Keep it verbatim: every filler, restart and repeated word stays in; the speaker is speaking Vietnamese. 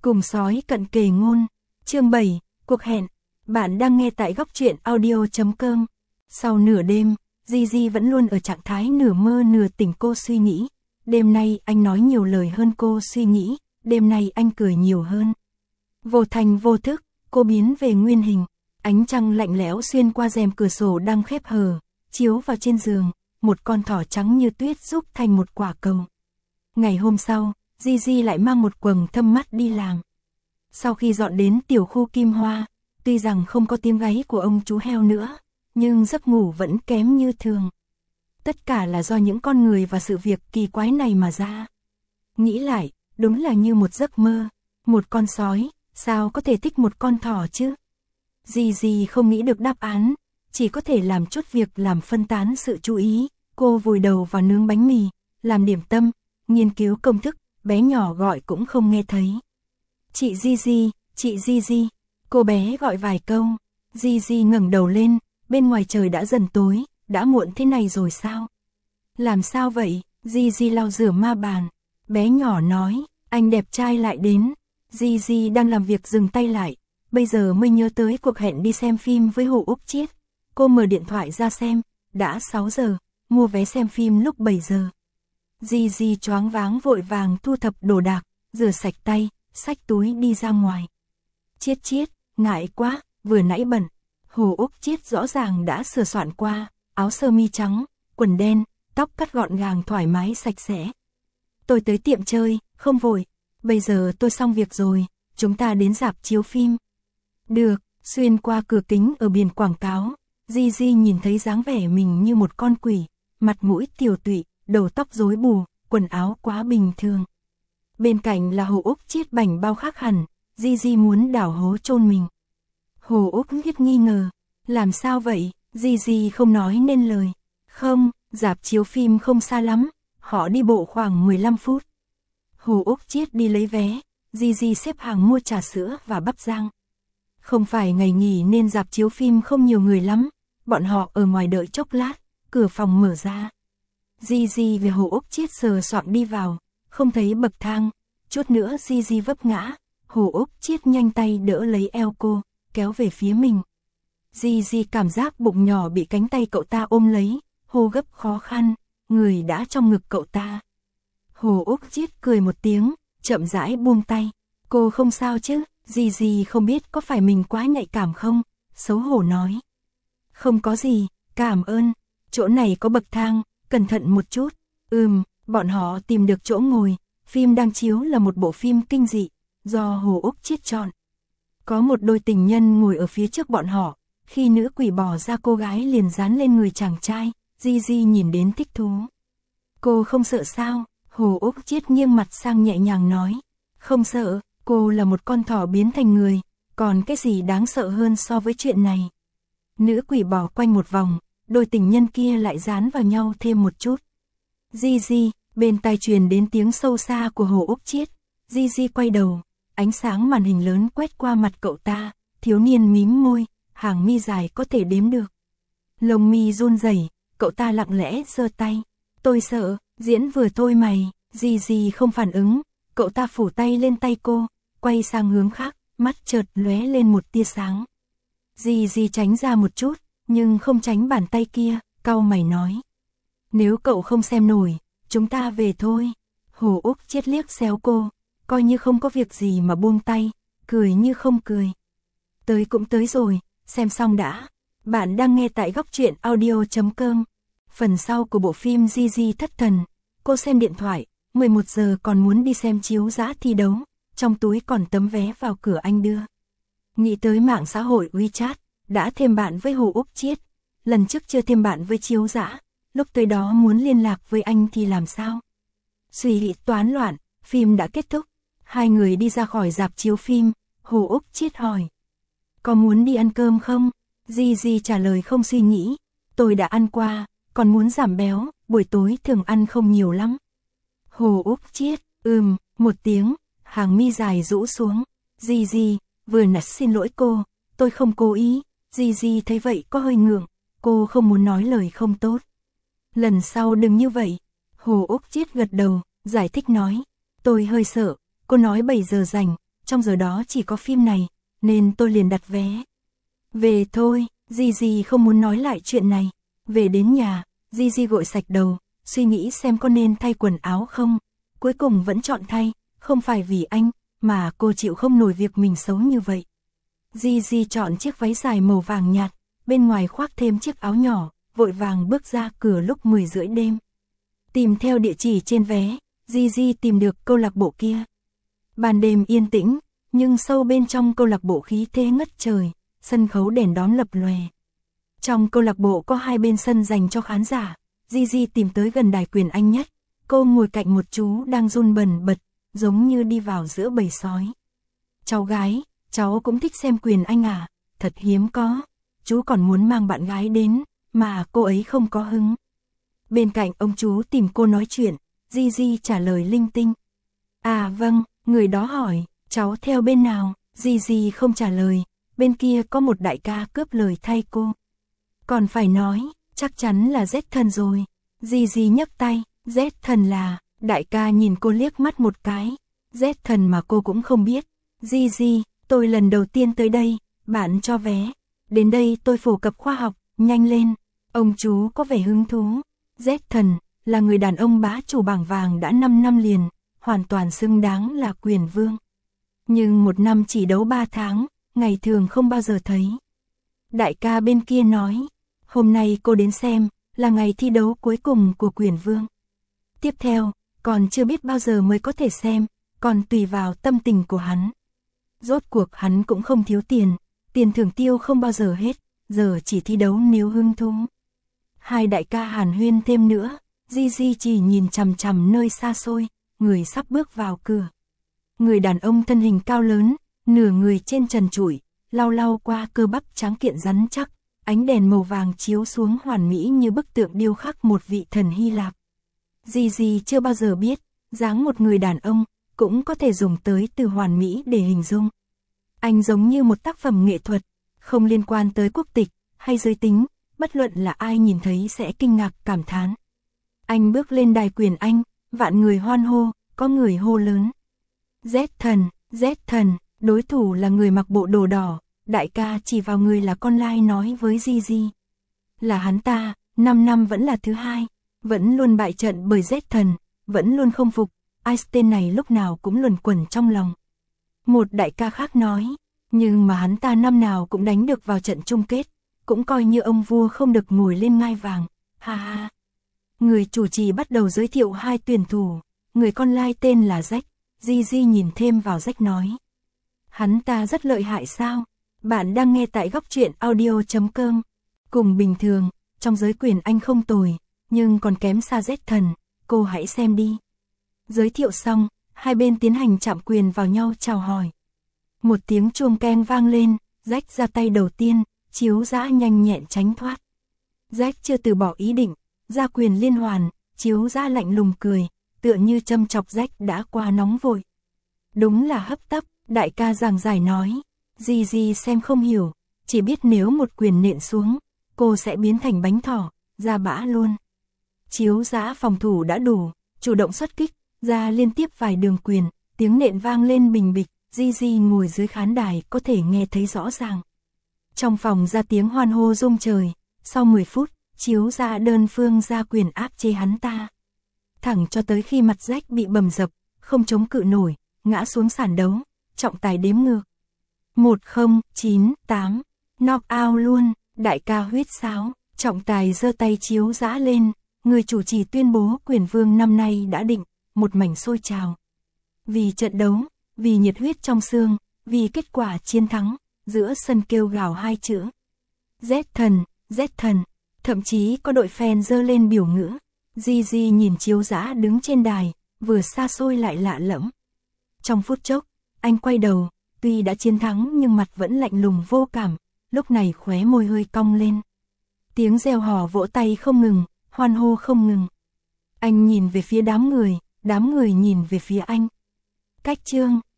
Cùng sói cận kề ngôn. Chương bảy, cuộc hẹn. Bạn đang nghe tại góc truyện audio chấm com. Sau nửa đêm, Gigi vẫn luôn ở trạng thái nửa mơ nửa tỉnh. Cô suy nghĩ. Đêm nay anh nói nhiều lời hơn cô suy nghĩ. Đêm nay anh cười nhiều hơn. Vô thành vô thức, cô biến về nguyên hình. Ánh trăng lạnh lẽo xuyên qua rèm cửa sổ đang khép hờ, chiếu vào trên giường. Một con thỏ trắng như tuyết rúc thành một quả cầu. Ngày hôm sau, Gigi lại mang một quầng thâm mắt đi làm. Sau khi dọn đến tiểu khu Kim Hoa, tuy rằng không có tiếng gáy của ông chú heo nữa, nhưng giấc ngủ vẫn kém như thường. Tất cả là do những con người và sự việc kỳ quái này mà ra. Nghĩ lại, đúng là như một giấc mơ. Một con sói, sao có thể thích một con thỏ chứ? Gigi không nghĩ được đáp án, chỉ có thể làm chút việc làm phân tán sự chú ý. Cô vùi đầu vào nướng bánh mì, làm điểm tâm, nghiên cứu công thức, bé nhỏ gọi cũng không nghe thấy. Chị Gigi, chị Gigi, cô bé gọi vài câu. Gigi ngẩng đầu lên, bên ngoài trời đã dần tối, đã muộn thế này rồi sao? Làm sao vậy? Gigi lau rửa ma bàn. Bé nhỏ nói, anh đẹp trai lại đến. Gigi đang làm việc dừng tay lại, bây giờ mới nhớ tới cuộc hẹn đi xem phim với Hồ Úc Chiết. Cô mở điện thoại ra xem, đã sáu giờ, mua vé xem phim lúc bảy giờ. Gigi choáng váng vội vàng thu thập đồ đạc, rửa sạch tay, xách túi đi ra ngoài. Chiết Chiết, ngại quá, vừa nãy bẩn. Hồ Úc Chiết rõ ràng đã sửa soạn qua, áo sơ mi trắng, quần đen, tóc cắt gọn gàng thoải mái sạch sẽ. Tôi tới tiệm chơi, không vội, bây giờ tôi xong việc rồi, chúng ta đến rạp chiếu phim. Được, xuyên qua cửa kính ở biển quảng cáo, Gigi nhìn thấy dáng vẻ mình như một con quỷ, mặt mũi tiều tụy, đầu tóc rối bù, quần áo quá bình thường. Bên cạnh là Hồ Úc Chiết bảnh bao khác hẳn, Gigi muốn đào hố chôn mình. Hồ Úc Chiết nghi ngờ, làm sao vậy? Gigi không nói nên lời. Không, rạp chiếu phim không xa lắm, họ đi bộ khoảng mười lăm phút. Hồ Úc Chiết đi lấy vé, Gigi xếp hàng mua trà sữa và bắp rang. Không phải ngày nghỉ nên rạp chiếu phim không nhiều người lắm, bọn họ ở ngoài đợi chốc lát, cửa phòng mở ra. Gigi về Hồ Úc Chiết sờ soạng đi vào, không thấy bậc thang, chút nữa Gigi vấp ngã, Hồ Úc Chiết nhanh tay đỡ lấy eo cô, kéo về phía mình. Gigi cảm giác bụng nhỏ bị cánh tay cậu ta ôm lấy, hô gấp khó khăn, người đã trong ngực cậu ta. Hồ Úc Chiết cười một tiếng, chậm rãi buông tay. Cô không sao chứ? Gigi không biết có phải mình quá nhạy cảm không, xấu hổ nói. Không có gì, cảm ơn, chỗ này có bậc thang, cẩn thận một chút. Ừm, bọn họ tìm được chỗ ngồi, phim đang chiếu là một bộ phim kinh dị, do Hồ Úc Chiết chọn. Có một đôi tình nhân ngồi ở phía trước bọn họ, khi nữ quỷ bỏ ra cô gái liền dán lên người chàng trai, Gigi nhìn đến thích thú. Cô không sợ sao? Hồ Úc Chiết nghiêng mặt sang nhẹ nhàng nói. Không sợ, cô là một con thỏ biến thành người, còn cái gì đáng sợ hơn so với chuyện này? Nữ quỷ bỏ quanh một vòng, đôi tình nhân kia lại dán vào nhau thêm một chút. Gigi, bên tai truyền đến tiếng sâu xa của Hồ Úc Chiết. Gigi quay đầu, ánh sáng màn hình lớn quét qua mặt cậu ta, thiếu niên mím môi, hàng mi dài có thể đếm được. Lông mi run rẩy, cậu ta lặng lẽ giơ tay. Tôi sợ, diễn vừa thôi mày. Gigi không phản ứng, cậu ta phủ tay lên tay cô, quay sang hướng khác, mắt chợt lóe lên một tia sáng. Gigi tránh ra một chút, nhưng không tránh bàn tay kia, cau mày nói. Nếu cậu không xem nổi, chúng ta về thôi. Hồ Úc Chiết liếc xéo cô, coi như không có việc gì mà buông tay, cười như không cười. Tới cũng tới rồi, xem xong đã. Bạn đang nghe tại góc truyện audio chấm com. Phần sau của bộ phim Gigi thất thần. Cô xem điện thoại, mười một giờ còn muốn đi xem chiếu dã thi đấu, trong túi còn tấm vé vào cửa anh đưa. Nghĩ tới mạng xã hội WeChat, đã thêm bạn với Hồ Úc Chiết, lần trước chưa thêm bạn với chiếu dã, lúc tới đó muốn liên lạc với anh thì làm sao? Suy nghĩ toán loạn, phim đã kết thúc, hai người đi ra khỏi rạp chiếu phim, Hồ Úc Chiết hỏi. Có muốn đi ăn cơm không? Gigi trả lời không suy nghĩ, tôi đã ăn qua, còn muốn giảm béo, buổi tối thường ăn không nhiều lắm. Hồ Úc Chiết, ừm, một tiếng, hàng mi dài rũ xuống. Gigi, vừa nãy xin lỗi cô, tôi không cố ý. Gigi thấy vậy có hơi ngượng, cô không muốn nói lời không tốt. Lần sau đừng như vậy. Hồ Úc Chiết gật đầu, giải thích nói. Tôi hơi sợ, cô nói bảy giờ rảnh, trong giờ đó chỉ có phim này, nên tôi liền đặt vé. Về thôi, Gigi không muốn nói lại chuyện này. Về đến nhà, Gigi gội sạch đầu, suy nghĩ xem có nên thay quần áo không. Cuối cùng vẫn chọn thay, không phải vì anh, mà cô chịu không nổi việc mình xấu như vậy. Gigi chọn chiếc váy dài màu vàng nhạt, bên ngoài khoác thêm chiếc áo nhỏ, vội vàng bước ra cửa lúc mười rưỡi đêm. Tìm theo địa chỉ trên vé, Gigi tìm được câu lạc bộ kia. Ban đêm yên tĩnh, nhưng sâu bên trong câu lạc bộ khí thế ngất trời, sân khấu đèn đóm lập lòe. Trong câu lạc bộ có hai bên sân dành cho khán giả, Gigi tìm tới gần đài quyền Anh nhất, cô ngồi cạnh một chú đang run bần bật, giống như đi vào giữa bầy sói. Cháu gái, cháu cũng thích xem quyền Anh à, thật hiếm có, chú còn muốn mang bạn gái đến, mà cô ấy không có hứng. Bên cạnh ông chú tìm cô nói chuyện, Gigi trả lời linh tinh. À vâng, người đó hỏi, cháu theo bên nào, Gigi không trả lời, bên kia có một đại ca cướp lời thay cô. Còn phải nói, chắc chắn là Z Thần rồi. Gigi nhấc tay, Z Thần là, đại ca nhìn cô liếc mắt một cái. Z Thần mà cô cũng không biết. Gigi, tôi lần đầu tiên tới đây, bạn cho vé. Đến đây tôi phổ cập khoa học, nhanh lên. Ông chú có vẻ hứng thú. Z Thần là người đàn ông bá chủ bảng vàng đã năm năm liền, hoàn toàn xứng đáng là quyền vương. Nhưng một năm chỉ đấu ba tháng, ngày thường không bao giờ thấy. Đại ca bên kia nói, hôm nay cô đến xem, là ngày thi đấu cuối cùng của quyền vương. Tiếp theo, còn chưa biết bao giờ mới có thể xem, còn tùy vào tâm tình của hắn. Rốt cuộc hắn cũng không thiếu tiền, tiền thưởng tiêu không bao giờ hết, giờ chỉ thi đấu nếu hứng thú. Hai đại ca hàn huyên thêm nữa, Gigi chỉ nhìn chằm chằm nơi xa xôi, người sắp bước vào cửa. Người đàn ông thân hình cao lớn, nửa người trên trần trụi, lau lau qua cơ bắp tráng kiện rắn chắc, ánh đèn màu vàng chiếu xuống hoàn mỹ như bức tượng điêu khắc một vị thần Hy Lạp. Gigi chưa bao giờ biết, dáng một người đàn ông cũng có thể dùng tới từ hoàn mỹ để hình dung. Anh giống như một tác phẩm nghệ thuật, không liên quan tới quốc tịch hay giới tính, bất luận là ai nhìn thấy sẽ kinh ngạc cảm thán. Anh bước lên đài quyền Anh, vạn người hoan hô, có người hô lớn. Z Thần, Z Thần, đối thủ là người mặc bộ đồ đỏ, đại ca chỉ vào người là con lai nói với Gigi. Là hắn ta, năm năm vẫn là thứ hai, vẫn luôn bại trận bởi Z Thần, vẫn luôn không phục, Einstein này lúc nào cũng luẩn quẩn trong lòng. Một đại ca khác nói, nhưng mà hắn ta năm nào cũng đánh được vào trận chung kết, cũng coi như ông vua không được ngồi lên ngai vàng, ha ha. Người chủ trì bắt đầu giới thiệu hai tuyển thủ, người con lai tên là Jack, Gigi nhìn thêm vào Jack nói. Hắn ta rất lợi hại sao? Bạn đang nghe tại góc truyện audio chấm com. Cùng bình thường, trong giới quyền Anh không tồi, nhưng còn kém xa Z Thần, cô hãy xem đi. Giới thiệu xong, hai bên tiến hành chạm quyền vào nhau chào hỏi. Một tiếng chuông keng vang lên, Jack ra tay đầu tiên, chiếu dã nhanh nhẹn tránh thoát. Jack chưa từ bỏ ý định, ra quyền liên hoàn, chiếu dã lạnh lùng cười, tựa như châm chọc Jack đã qua nóng vội. Đúng là hấp tấp, đại ca giảng giải nói. Gigi xem không hiểu, chỉ biết nếu một quyền nện xuống, cô sẽ biến thành bánh thỏ, ra bã luôn. Chiếu dã phòng thủ đã đủ, chủ động xuất kích, ra liên tiếp vài đường quyền, tiếng nện vang lên bình bịch, Gigi ngồi dưới khán đài có thể nghe thấy rõ ràng. Trong phòng ra tiếng hoan hô rung trời, sau mười phút, chiếu dã đơn phương ra quyền áp chế hắn ta. Thẳng cho tới khi mặt Jack bị bầm dập, không chống cự nổi, ngã xuống sàn đấu, trọng tài đếm ngược. một không chín tám, knock out luôn, đại ca huýt sáo, trọng tài giơ tay chiếu dã lên, người chủ trì tuyên bố quyền vương năm nay đã định, một mảnh sôi trào. Vì trận đấu, vì nhiệt huyết trong xương, vì kết quả chiến thắng, giữa sân kêu gào hai chữ. Z Thần, Z Thần, thậm chí có đội fan giơ lên biểu ngữ. Gigi nhìn chiếu dã đứng trên đài, vừa xa xôi lại lạ lẫm. Trong phút chốc, anh quay đầu, tuy đã chiến thắng nhưng mặt vẫn lạnh lùng vô cảm, lúc này khóe môi hơi cong lên. Tiếng reo hò vỗ tay không ngừng, hoan hô không ngừng. Anh nhìn về phía đám người, đám người nhìn về phía anh. Cách chương